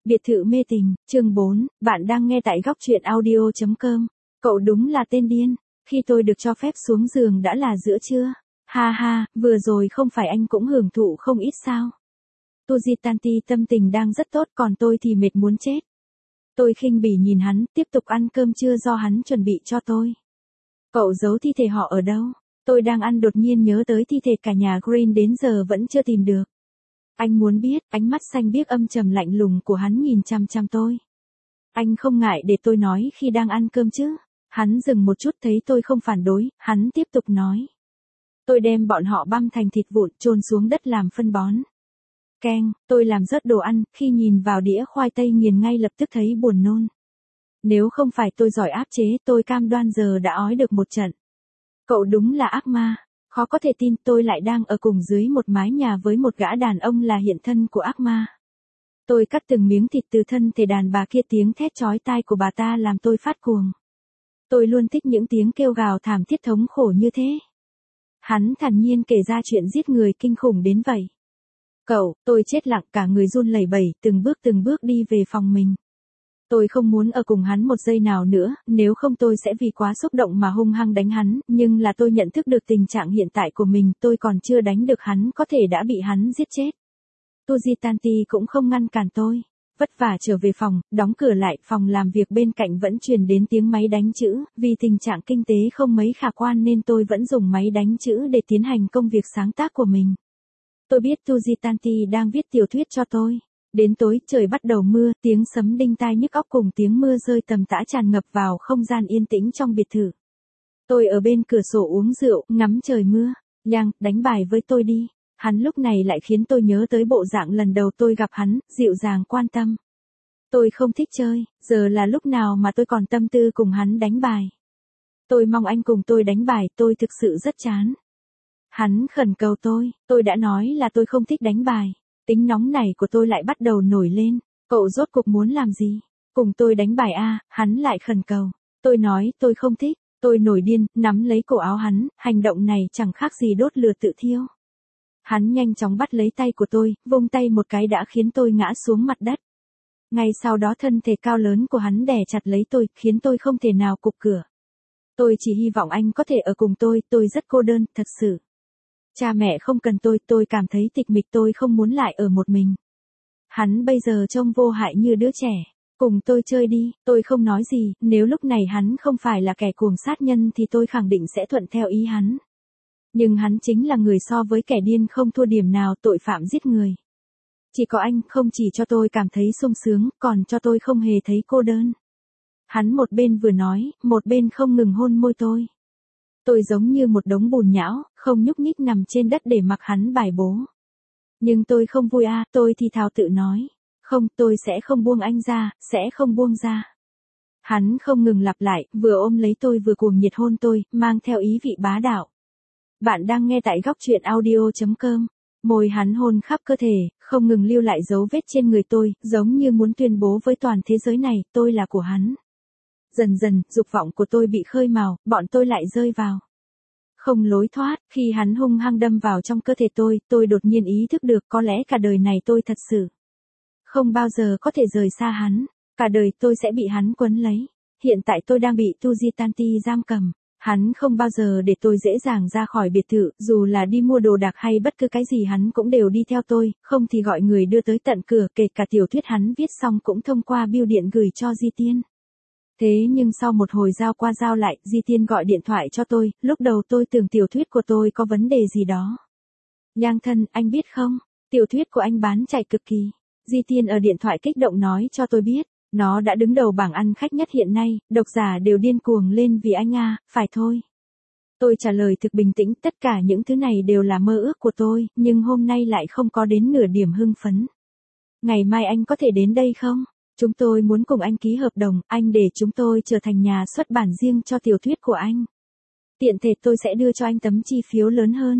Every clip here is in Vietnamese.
Biệt thự mê tình, chương 4, bạn đang nghe tại góc truyện audio.com. Cậu đúng là tên điên, khi tôi được cho phép xuống giường đã là giữa trưa. Ha ha, vừa rồi không phải anh cũng hưởng thụ không ít sao. Tujitanti tâm tình đang rất tốt còn tôi thì mệt muốn chết. Tôi khinh bỉ nhìn hắn, tiếp tục ăn cơm trưa do hắn chuẩn bị cho tôi. Cậu giấu thi thể họ ở đâu? Tôi đang ăn đột nhiên nhớ tới thi thể cả nhà Green đến giờ vẫn chưa tìm được. Anh muốn biết, ánh mắt xanh biếc âm trầm lạnh lùng của hắn nhìn chăm chăm tôi. Anh không ngại để tôi nói khi đang ăn cơm chứ? Hắn dừng một chút thấy tôi không phản đối, hắn tiếp tục nói. Tôi đem bọn họ băm thành thịt vụn chôn xuống đất làm phân bón. Keng, tôi làm rớt đồ ăn, khi nhìn vào đĩa khoai tây nghiền ngay lập tức thấy buồn nôn. Nếu không phải tôi giỏi áp chế tôi cam đoan giờ đã ói được một trận. Cậu đúng là ác ma. Khó có thể tin tôi lại đang ở cùng dưới một mái nhà với một gã đàn ông là hiện thân của ác ma. Tôi cắt từng miếng thịt từ thân thể đàn bà kia, tiếng thét chói tai của bà ta làm tôi phát cuồng. Tôi luôn thích những tiếng kêu gào thảm thiết thống khổ như thế. Hắn thản nhiên kể ra chuyện giết người kinh khủng đến vậy. Cậu, tôi chết lặng cả người run lẩy bẩy, từng bước đi về phòng mình. Tôi không muốn ở cùng hắn một giây nào nữa, nếu không tôi sẽ vì quá xúc động mà hung hăng đánh hắn, nhưng là tôi nhận thức được tình trạng hiện tại của mình, tôi còn chưa đánh được hắn có thể đã bị hắn giết chết. Tujitanti cũng không ngăn cản tôi. Vất vả trở về phòng, đóng cửa lại, phòng làm việc bên cạnh vẫn truyền đến tiếng máy đánh chữ, vì tình trạng kinh tế không mấy khả quan nên tôi vẫn dùng máy đánh chữ để tiến hành công việc sáng tác của mình. Tôi biết Tujitanti đang viết tiểu thuyết cho tôi. Đến tối, trời bắt đầu mưa, tiếng sấm đinh tai nhức óc cùng tiếng mưa rơi tầm tã tràn ngập vào không gian yên tĩnh trong biệt thự. Tôi ở bên cửa sổ uống rượu, ngắm trời mưa. Yang, đánh bài với tôi đi. Hắn lúc này lại khiến tôi nhớ tới bộ dạng lần đầu tôi gặp hắn, dịu dàng quan tâm. Tôi không thích chơi, giờ là lúc nào mà tôi còn tâm tư cùng hắn đánh bài. Tôi mong anh cùng tôi đánh bài, tôi thực sự rất chán. Hắn khẩn cầu tôi đã nói là tôi không thích đánh bài. Tính nóng này của tôi lại bắt đầu nổi lên. Cậu rốt cuộc muốn làm gì? Cùng tôi đánh bài à? Hắn lại khẩn cầu. Tôi nói tôi không thích. Tôi nổi điên, nắm lấy cổ áo hắn, hành động này chẳng khác gì đốt lửa tự thiêu. Hắn nhanh chóng bắt lấy tay của tôi, vung tay một cái đã khiến tôi ngã xuống mặt đất. Ngay sau đó thân thể cao lớn của hắn đè chặt lấy tôi, khiến tôi không thể nào cụp cửa. Tôi chỉ hy vọng anh có thể ở cùng tôi rất cô đơn, thật sự. Cha mẹ không cần tôi cảm thấy tịch mịch, tôi không muốn lại ở một mình. Hắn bây giờ trông vô hại như đứa trẻ. Cùng tôi chơi đi, tôi không nói gì, nếu lúc này hắn không phải là kẻ cuồng sát nhân thì tôi khẳng định sẽ thuận theo ý hắn. Nhưng hắn chính là người so với kẻ điên không thua điểm nào, tội phạm giết người. Chỉ có anh không chỉ cho tôi cảm thấy sung sướng, còn cho tôi không hề thấy cô đơn. Hắn một bên vừa nói, một bên không ngừng hôn môi tôi. Tôi giống như một đống bùn nhão, không nhúc nhích nằm trên đất để mặc hắn bài bố. Nhưng tôi không vui à, tôi thì thào tự nói. Không, tôi sẽ không buông anh ra, sẽ không buông ra. Hắn không ngừng lặp lại, vừa ôm lấy tôi vừa cuồng nhiệt hôn tôi, mang theo ý vị bá đạo. Bạn đang nghe tại góc truyện audio.com. Môi hắn hôn khắp cơ thể, không ngừng lưu lại dấu vết trên người tôi, giống như muốn tuyên bố với toàn thế giới này, tôi là của hắn. Dần dần, dục vọng của tôi bị khơi mào, bọn tôi lại rơi vào. Không lối thoát, khi hắn hung hăng đâm vào trong cơ thể tôi đột nhiên ý thức được có lẽ cả đời này tôi thật sự không bao giờ có thể rời xa hắn, cả đời tôi sẽ bị hắn quấn lấy. Hiện tại tôi đang bị Tujitanti giam cầm, hắn không bao giờ để tôi dễ dàng ra khỏi biệt thự, dù là đi mua đồ đạc hay bất cứ cái gì hắn cũng đều đi theo tôi, không thì gọi người đưa tới tận cửa, kể cả tiểu thuyết hắn viết xong cũng thông qua bưu điện gửi cho Di Tiên. Thế nhưng sau một hồi giao qua giao lại, Di Tiên gọi điện thoại cho tôi, lúc đầu tôi tưởng tiểu thuyết của tôi có vấn đề gì đó. Yang thân, anh biết không, tiểu thuyết của anh bán chạy cực kỳ. Di Tiên ở điện thoại kích động nói cho tôi biết, nó đã đứng đầu bảng ăn khách nhất hiện nay, độc giả đều điên cuồng lên vì anh à, phải thôi. Tôi trả lời thực bình tĩnh, tất cả những thứ này đều là mơ ước của tôi, nhưng hôm nay lại không có đến nửa điểm hưng phấn. Ngày mai anh có thể đến đây không? Chúng tôi muốn cùng anh ký hợp đồng, anh để chúng tôi trở thành nhà xuất bản riêng cho tiểu thuyết của anh. Tiện thể tôi sẽ đưa cho anh tấm chi phiếu lớn hơn.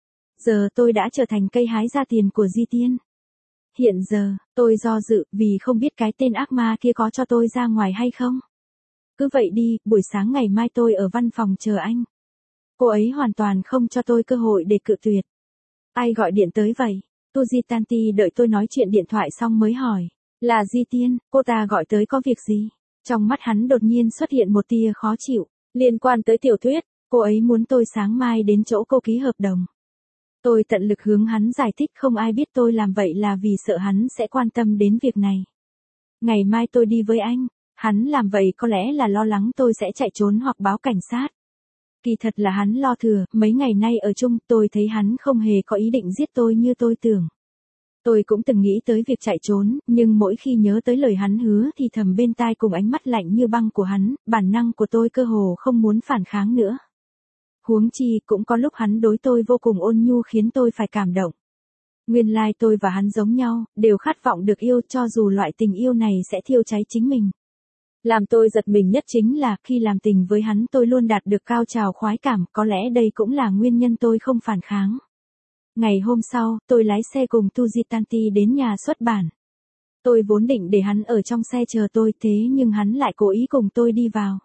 Giờ tôi đã trở thành cây hái ra tiền của Di Tiên. Hiện giờ, tôi do dự vì không biết cái tên ác ma kia có cho tôi ra ngoài hay không. Cứ vậy đi, buổi sáng ngày mai tôi ở văn phòng chờ anh. Cô ấy hoàn toàn không cho tôi cơ hội để cự tuyệt. Ai gọi điện tới vậy? Tujitanti đợi tôi nói chuyện điện thoại xong mới hỏi. Là Di Tiên, cô ta gọi tới có việc gì? Trong mắt hắn đột nhiên xuất hiện một tia khó chịu, liên quan tới tiểu thuyết, cô ấy muốn tôi sáng mai đến chỗ cô ký hợp đồng. Tôi tận lực hướng hắn giải thích không ai biết tôi làm vậy là vì sợ hắn sẽ quan tâm đến việc này. Ngày mai tôi đi với anh, hắn làm vậy có lẽ là lo lắng tôi sẽ chạy trốn hoặc báo cảnh sát. Kỳ thật là hắn lo thừa, mấy ngày nay ở chung tôi thấy hắn không hề có ý định giết tôi như tôi tưởng. Tôi cũng từng nghĩ tới việc chạy trốn, nhưng mỗi khi nhớ tới lời hắn hứa thì thầm bên tai cùng ánh mắt lạnh như băng của hắn, bản năng của tôi cơ hồ không muốn phản kháng nữa. Huống chi cũng có lúc hắn đối tôi vô cùng ôn nhu khiến tôi phải cảm động. Nguyên lai tôi và hắn giống nhau, đều khát vọng được yêu cho dù loại tình yêu này sẽ thiêu cháy chính mình. Làm tôi giật mình nhất chính là khi làm tình với hắn tôi luôn đạt được cao trào khoái cảm, có lẽ đây cũng là nguyên nhân tôi không phản kháng. Ngày hôm sau, tôi lái xe cùng Tujitanti đến nhà xuất bản. Tôi vốn định để hắn ở trong xe chờ tôi thế nhưng hắn lại cố ý cùng tôi đi vào.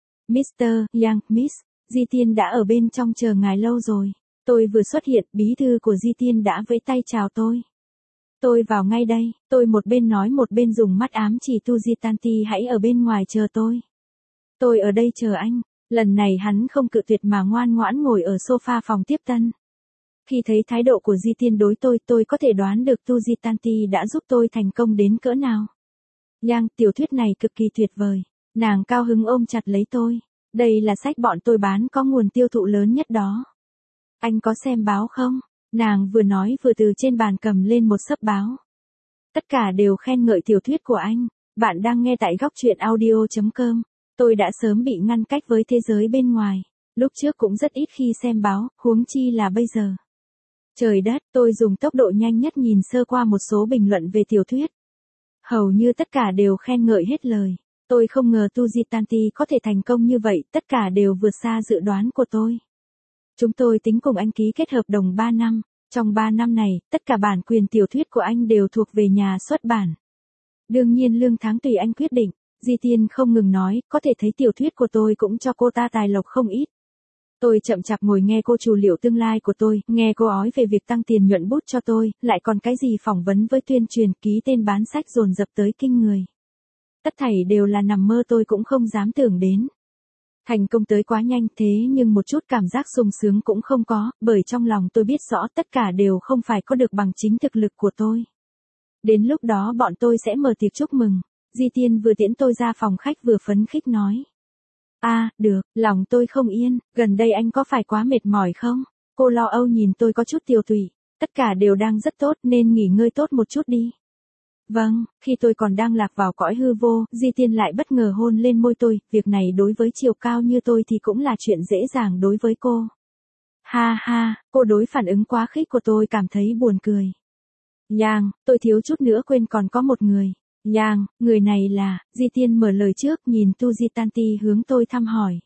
Mr. Yang, Miss, Di Tiên đã ở bên trong chờ ngài lâu rồi. Tôi vừa xuất hiện, bí thư của Di Tiên đã vẫy tay chào tôi. Tôi vào ngay đây, tôi một bên nói một bên dùng mắt ám chỉ Tujitanti hãy ở bên ngoài chờ tôi. Tôi ở đây chờ anh, lần này hắn không cự tuyệt mà ngoan ngoãn ngồi ở sofa phòng tiếp tân. Khi thấy thái độ của Di Tiên đối tôi có thể đoán được Tujitanti đã giúp tôi thành công đến cỡ nào. Yang, tiểu thuyết này cực kỳ tuyệt vời. Nàng cao hứng ôm chặt lấy tôi. Đây là sách bọn tôi bán có nguồn tiêu thụ lớn nhất đó. Anh có xem báo không? Nàng vừa nói vừa từ trên bàn cầm lên một xấp báo. Tất cả đều khen ngợi tiểu thuyết của anh. Bạn đang nghe tại góc truyện audio.com. Tôi đã sớm bị ngăn cách với thế giới bên ngoài. Lúc trước cũng rất ít khi xem báo, huống chi là bây giờ. Trời đất, tôi dùng tốc độ nhanh nhất nhìn sơ qua một số bình luận về tiểu thuyết. Hầu như tất cả đều khen ngợi hết lời. Tôi không ngờ Tujitanti có thể thành công như vậy, tất cả đều vượt xa dự đoán của tôi. Chúng tôi tính cùng anh ký kết hợp đồng 3 năm. Trong 3 năm này, tất cả bản quyền tiểu thuyết của anh đều thuộc về nhà xuất bản. Đương nhiên lương tháng tùy anh quyết định. Di Tiên không ngừng nói, có thể thấy tiểu thuyết của tôi cũng cho cô ta tài lộc không ít. Tôi chậm chạp ngồi nghe cô chủ liệu tương lai của tôi, nghe cô ói về việc tăng tiền nhuận bút cho tôi, lại còn cái gì phỏng vấn với tuyên truyền, ký tên bán sách dồn dập tới kinh người. Tất thảy đều là nằm mơ tôi cũng không dám tưởng đến. Thành công tới quá nhanh thế nhưng một chút cảm giác sung sướng cũng không có, bởi trong lòng tôi biết rõ tất cả đều không phải có được bằng chính thực lực của tôi. Đến lúc đó bọn tôi sẽ mở tiệc chúc mừng. Di Tiên vừa tiễn tôi ra phòng khách vừa phấn khích nói. Được, lòng tôi không yên, gần đây anh có phải quá mệt mỏi không? Cô lo âu nhìn tôi có chút tiều tụy, tất cả đều đang rất tốt nên nghỉ ngơi tốt một chút đi. Vâng, khi tôi còn đang lạc vào cõi hư vô, Di Tiên lại bất ngờ hôn lên môi tôi, việc này đối với chiều cao như tôi thì cũng là chuyện dễ dàng đối với cô. Ha ha, cô đối phản ứng quá khích của tôi cảm thấy buồn cười. Yang, tôi thiếu chút nữa quên còn có một người. Yang, người này là, Di Tiên mở lời trước nhìn Tujitanti hướng tôi thăm hỏi.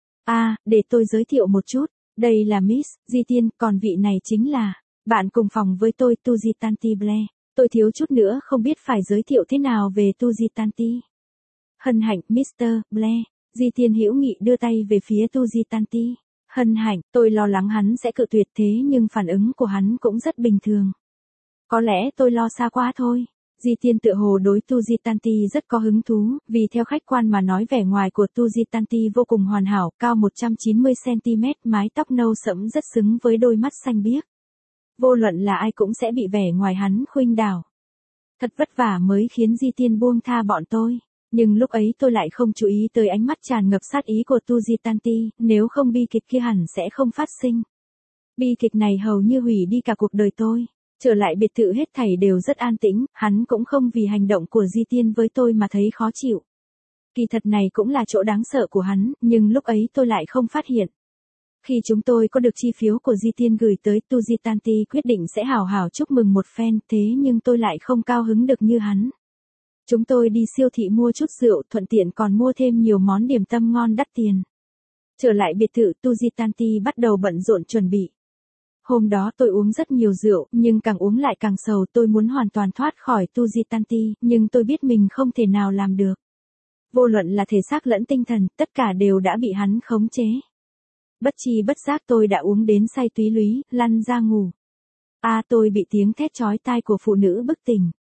Để tôi giới thiệu một chút, đây là Miss, Di Tiên, còn vị này chính là, bạn cùng phòng với tôi Tujitanti Blair. Tôi thiếu chút nữa không biết phải giới thiệu thế nào về Tujitanti. Hân hạnh, Mr. Blair, Di Tiên hữu nghị đưa tay về phía Tujitanti. Hân hạnh, tôi lo lắng hắn sẽ cự tuyệt thế nhưng phản ứng của hắn cũng rất bình thường. Có lẽ tôi lo xa quá thôi. Di Tiên tựa hồ đối Tujitanti rất có hứng thú, vì theo khách quan mà nói vẻ ngoài của Tujitanti vô cùng hoàn hảo, cao 190cm, mái tóc nâu sẫm rất xứng với đôi mắt xanh biếc. Vô luận là ai cũng sẽ bị vẻ ngoài hắn khuynh đảo. Thật vất vả mới khiến Di Tiên buông tha bọn tôi, nhưng lúc ấy tôi lại không chú ý tới ánh mắt tràn ngập sát ý của Tujitanti, nếu không bi kịch kia hẳn sẽ không phát sinh. Bi kịch này hầu như hủy đi cả cuộc đời tôi. Trở lại biệt thự hết thảy đều rất an tĩnh, hắn cũng không vì hành động của Di Tiên với tôi mà thấy khó chịu. Kỳ thật này cũng là chỗ đáng sợ của hắn, nhưng lúc ấy tôi lại không phát hiện. Khi chúng tôi có được chi phiếu của Di Tiên gửi tới, Tujitanti quyết định sẽ hào hào chúc mừng một phen, thế nhưng tôi lại không cao hứng được như hắn. Chúng tôi đi siêu thị mua chút rượu, thuận tiện còn mua thêm nhiều món điểm tâm ngon đắt tiền. Trở lại biệt thự, Tujitanti bắt đầu bận rộn chuẩn bị. Hôm đó tôi uống rất nhiều rượu, nhưng càng uống lại càng sầu, tôi muốn hoàn toàn thoát khỏi Tujitanti, nhưng tôi biết mình không thể nào làm được. Vô luận là thể xác lẫn tinh thần, tất cả đều đã bị hắn khống chế. Bất chi bất giác tôi đã uống đến say túy lúy, lăn ra ngủ. Tôi bị tiếng thét chói tai của phụ nữ bức tỉnh.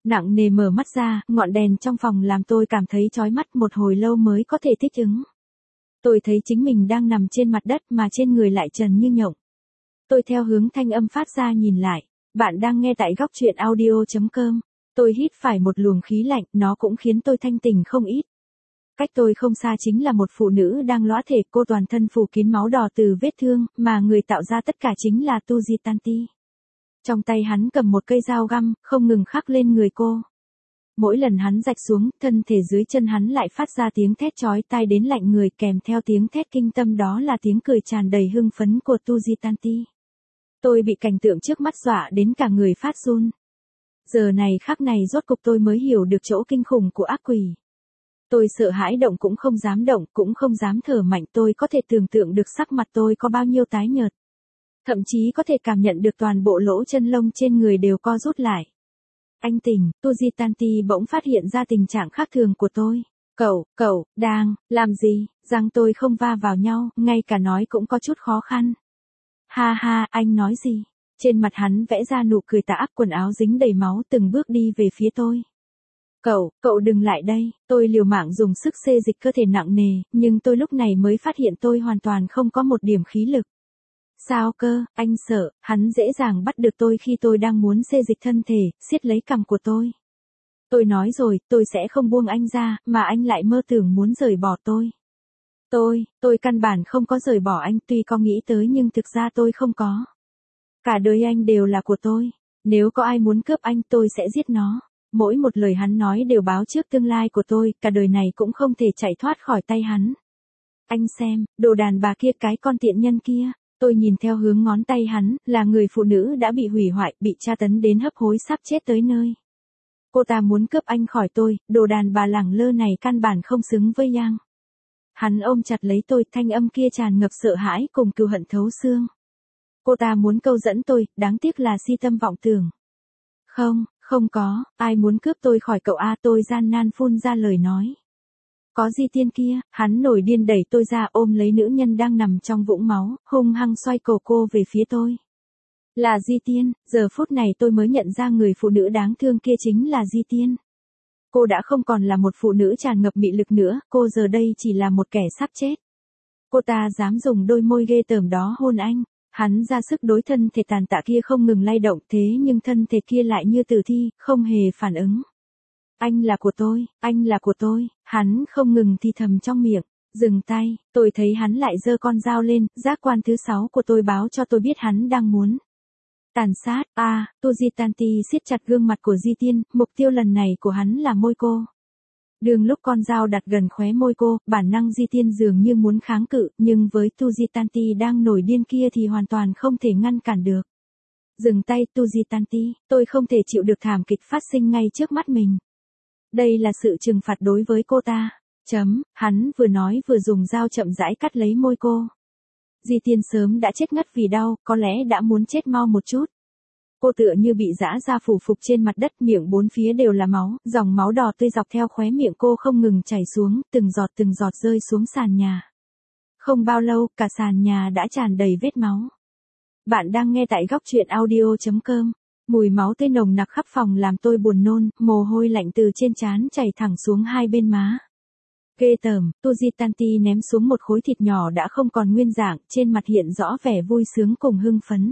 Nặng nề mở mắt ra, ngọn đèn trong phòng làm tôi cảm thấy chói mắt, một hồi lâu mới có thể thích ứng. Tôi thấy chính mình đang nằm trên mặt đất mà trên người lại trần như nhộng. Tôi theo hướng thanh âm phát ra nhìn lại. Bạn đang nghe tại góc truyện audio.com. Tôi hít phải một luồng khí lạnh, nó cũng khiến tôi thanh tỉnh không ít. Cách tôi không xa chính là một phụ nữ đang lõa thể, cô toàn thân phủ kín máu đỏ từ vết thương, mà người tạo ra tất cả chính là Tuji Tanti. Trong tay hắn cầm một cây dao găm, không ngừng khắc lên người cô. Mỗi lần hắn rạch xuống, thân thể dưới chân hắn lại phát ra tiếng thét chói tai đến lạnh người, kèm theo tiếng thét kinh tâm đó là tiếng cười tràn đầy hưng phấn của Tuji Tanti. Tôi bị cảnh tượng trước mắt dọa đến cả người phát run. Giờ này khắc này rốt cục tôi mới hiểu được chỗ kinh khủng của ác quỷ. Tôi sợ hãi động cũng không dám động, cũng không dám thở mạnh, tôi có thể tưởng tượng được sắc mặt tôi có bao nhiêu tái nhợt. Thậm chí có thể cảm nhận được toàn bộ lỗ chân lông trên người đều co rút lại. Anh tỉnh, Tuji Tanti bỗng phát hiện ra tình trạng khác thường của tôi. Cậu, đang, làm gì? Răng tôi không va vào nhau, ngay cả nói cũng có chút khó khăn. Ha ha, anh nói gì? Trên mặt hắn vẽ ra nụ cười tà ác, quần áo dính đầy máu, từng bước đi về phía tôi. Cậu đừng lại đây, tôi liều mạng dùng sức xê dịch cơ thể nặng nề, nhưng tôi lúc này mới phát hiện tôi hoàn toàn không có một điểm khí lực. Sao cơ, anh sợ, hắn dễ dàng bắt được tôi khi tôi đang muốn xê dịch thân thể, siết lấy cằm của tôi. Tôi nói rồi, tôi sẽ không buông anh ra, mà anh lại mơ tưởng muốn rời bỏ tôi. Tôi căn bản không có rời bỏ anh, tuy có nghĩ tới nhưng thực ra tôi không có. Cả đời anh đều là của tôi, nếu có ai muốn cướp anh tôi sẽ giết nó. Mỗi một lời hắn nói đều báo trước tương lai của tôi, cả đời này cũng không thể chạy thoát khỏi tay hắn. Anh xem, đồ đàn bà kia, cái con tiện nhân kia. Tôi nhìn theo hướng ngón tay hắn, là người phụ nữ đã bị hủy hoại, bị tra tấn đến hấp hối sắp chết tới nơi. Cô ta muốn cướp anh khỏi tôi, đồ đàn bà lẳng lơ này căn bản không xứng với Yang. Hắn ôm chặt lấy tôi, thanh âm kia tràn ngập sợ hãi cùng cừu hận thấu xương. Cô ta muốn câu dẫn tôi, đáng tiếc là si tâm vọng tưởng. Không có, ai muốn cướp tôi khỏi cậu a, tôi gian nan phun ra lời nói. Có Di Tiên kia, hắn nổi điên đẩy tôi ra, ôm lấy nữ nhân đang nằm trong vũng máu, hung hăng xoay cổ cô về phía tôi. Là Di Tiên, giờ phút này tôi mới nhận ra người phụ nữ đáng thương kia chính là Di Tiên. Cô đã không còn là một phụ nữ tràn ngập mị lực nữa, cô giờ đây chỉ là một kẻ sắp chết. Cô ta dám dùng đôi môi ghê tởm đó hôn anh. Hắn ra sức đối thân thể tàn tạ kia không ngừng lay động, thế nhưng thân thể kia lại như tử thi, không hề phản ứng. Anh là của tôi, hắn không ngừng thì thầm trong miệng. Dừng tay, tôi thấy hắn lại giơ con dao lên, giác quan thứ 6 của tôi báo cho tôi biết hắn đang muốn tàn sát. Tuji Tanti siết chặt gương mặt của Di Tiên, mục tiêu lần này của hắn là môi cô. Đường lúc con dao đặt gần khóe môi cô, bản năng Di Tiên dường như muốn kháng cự, nhưng với Tuji Tanti đang nổi điên kia thì hoàn toàn không thể ngăn cản được. Dừng tay, Tuji Tanti, tôi không thể chịu được thảm kịch phát sinh ngay trước mắt mình. Đây là sự trừng phạt đối với cô ta. Hắn vừa nói vừa dùng dao chậm rãi cắt lấy môi cô. Di Tiên sớm đã chết ngất vì đau, có lẽ đã muốn chết mau một chút. Cô tựa như bị giã ra phủ phục trên mặt đất, miệng bốn phía đều là máu, dòng máu đỏ tươi dọc theo khóe miệng cô không ngừng chảy xuống, từng giọt rơi xuống sàn nhà. Không bao lâu, cả sàn nhà đã tràn đầy vết máu. Bạn đang nghe tại góc truyện audio.com. Mùi máu tươi nồng nặc khắp phòng làm tôi buồn nôn, mồ hôi lạnh từ trên trán chảy thẳng xuống hai bên má. Ghê tởm, Tuji Tanti ném xuống một khối thịt nhỏ đã không còn nguyên dạng, trên mặt hiện rõ vẻ vui sướng cùng hưng phấn.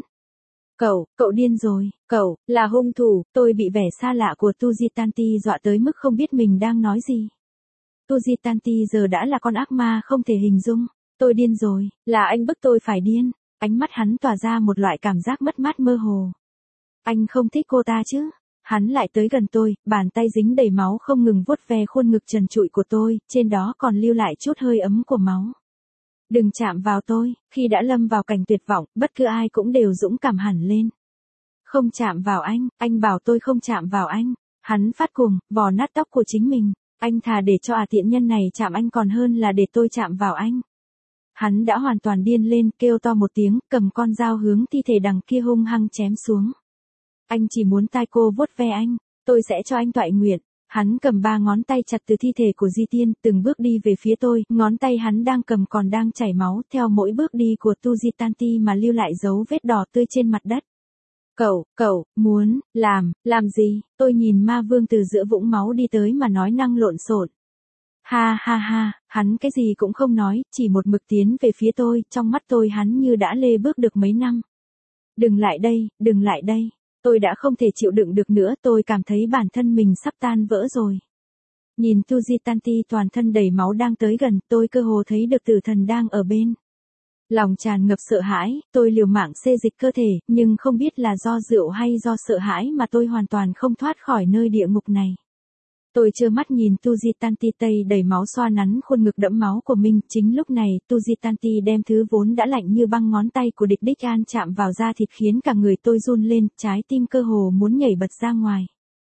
Cậu điên rồi, cậu, là hung thủ. Tôi bị vẻ xa lạ của Tuji Tanti dọa tới mức không biết mình đang nói gì. Tuji Tanti giờ đã là con ác ma không thể hình dung. Tôi điên rồi, là anh bức tôi phải điên. Ánh mắt hắn tỏa ra một loại cảm giác mất mát mơ hồ. Anh không thích cô ta chứ? Hắn lại tới gần tôi, bàn tay dính đầy máu không ngừng vuốt ve khuôn ngực trần trụi của tôi, trên đó còn lưu lại chút hơi ấm của máu. Đừng chạm vào tôi, khi đã lâm vào cảnh tuyệt vọng, bất cứ ai cũng đều dũng cảm hẳn lên. Không chạm vào anh bảo tôi không chạm vào anh. Hắn phát cuồng, vò nát tóc của chính mình. Anh thà để cho tiện nhân này chạm anh còn hơn là để tôi chạm vào anh. Hắn đã hoàn toàn điên lên, kêu to một tiếng, cầm con dao hướng thi thể đằng kia hung hăng chém xuống. Anh chỉ muốn tai cô vuốt ve anh, tôi sẽ cho anh toại nguyện. Hắn cầm 3 ngón tay chặt từ thi thể của Di Tiên, từng bước đi về phía tôi, ngón tay hắn đang cầm còn đang chảy máu, theo mỗi bước đi của Tuji Tanti mà lưu lại dấu vết đỏ tươi trên mặt đất. Muốn, làm gì? Tôi nhìn ma vương từ giữa vũng máu đi tới mà nói năng lộn xộn. Ha ha ha, hắn cái gì cũng không nói, chỉ một mực tiến về phía tôi, trong mắt tôi hắn như đã lê bước được mấy năm. Đừng lại đây. Tôi đã không thể chịu đựng được nữa, tôi cảm thấy bản thân mình sắp tan vỡ rồi. Nhìn Tujitanti toàn thân đầy máu đang tới gần, tôi cơ hồ thấy được tử thần đang ở bên. Lòng tràn ngập sợ hãi, tôi liều mạng xê dịch cơ thể, nhưng không biết là do rượu hay do sợ hãi mà tôi hoàn toàn không thoát khỏi nơi địa ngục này. Tôi trơ mắt nhìn Tujitanti tây đầy máu xoa nắn khuôn ngực đẫm máu của mình. Chính lúc này, Tujitanti đem thứ vốn đã lạnh như băng ngón tay của địch đích an chạm vào da thịt khiến cả người tôi run lên, trái tim cơ hồ muốn nhảy bật ra ngoài.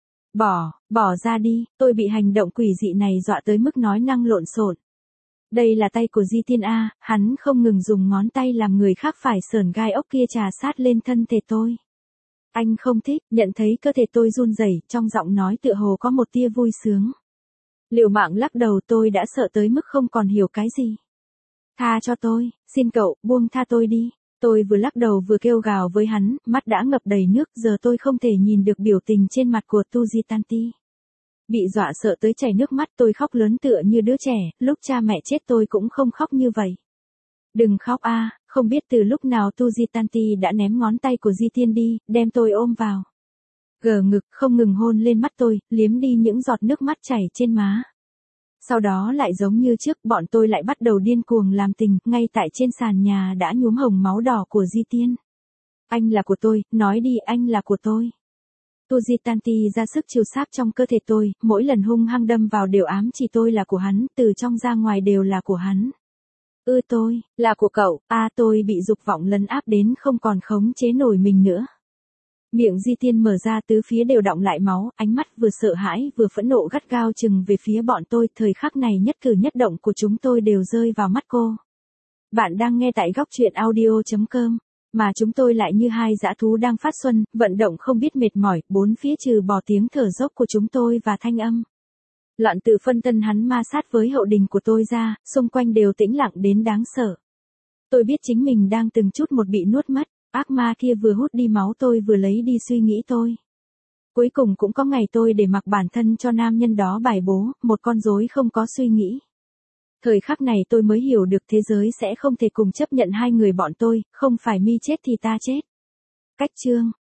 Bỏ ra đi, tôi bị hành động quỷ dị này dọa tới mức nói năng lộn xộn. Đây là tay của Di Tiên A, hắn không ngừng dùng ngón tay làm người khác phải sởn gai ốc kia trà sát lên thân thể tôi. Anh không thích, nhận thấy cơ thể tôi run rẩy, trong giọng nói tựa hồ có một tia vui sướng. Liều mạng lắc đầu, tôi đã sợ tới mức không còn hiểu cái gì. Tha cho tôi, xin cậu, buông tha tôi đi. Tôi vừa lắc đầu vừa kêu gào với hắn, mắt đã ngập đầy nước, giờ tôi không thể nhìn được biểu tình trên mặt của Tujitanti. Bị dọa sợ tới chảy nước mắt, tôi khóc lớn tựa như đứa trẻ, lúc cha mẹ chết tôi cũng không khóc như vậy. Đừng khóc a, không biết từ lúc nào Tujitanti đã ném ngón tay của Di Tiên đi, đem tôi ôm vào. Gờ ngực không ngừng hôn lên mắt tôi, liếm đi những giọt nước mắt chảy trên má. Sau đó lại giống như trước, bọn tôi lại bắt đầu điên cuồng làm tình, ngay tại trên sàn nhà đã nhuốm hồng máu đỏ của Di Tiên. Anh là của tôi, nói đi, anh là của tôi. Tujitanti ra sức chiều sáp trong cơ thể tôi, mỗi lần hung hăng đâm vào đều ám chỉ tôi là của hắn, từ trong ra ngoài đều là của hắn. Tôi, là của cậu, tôi bị dục vọng lấn áp đến không còn khống chế nổi mình nữa. Miệng Di Tiên mở ra tứ phía đều đọng lại máu, ánh mắt vừa sợ hãi vừa phẫn nộ gắt gao chừng về phía bọn tôi, thời khắc này nhất cử nhất động của chúng tôi đều rơi vào mắt cô. Bạn đang nghe tại góc truyện audio.com, mà chúng tôi lại như hai dã thú đang phát xuân, vận động không biết mệt mỏi, bốn phía trừ bỏ tiếng thở dốc của chúng tôi và thanh âm. Loạn tự phân thân hắn ma sát với hậu đình của tôi ra, xung quanh đều tĩnh lặng đến đáng sợ. Tôi biết chính mình đang từng chút một bị nuốt mất, ác ma kia vừa hút đi máu tôi vừa lấy đi suy nghĩ tôi. Cuối cùng cũng có ngày tôi để mặc bản thân cho nam nhân đó bài bố, một con rối không có suy nghĩ. Thời khắc này tôi mới hiểu được thế giới sẽ không thể cùng chấp nhận hai người bọn tôi, không phải mi chết thì ta chết. Cách chương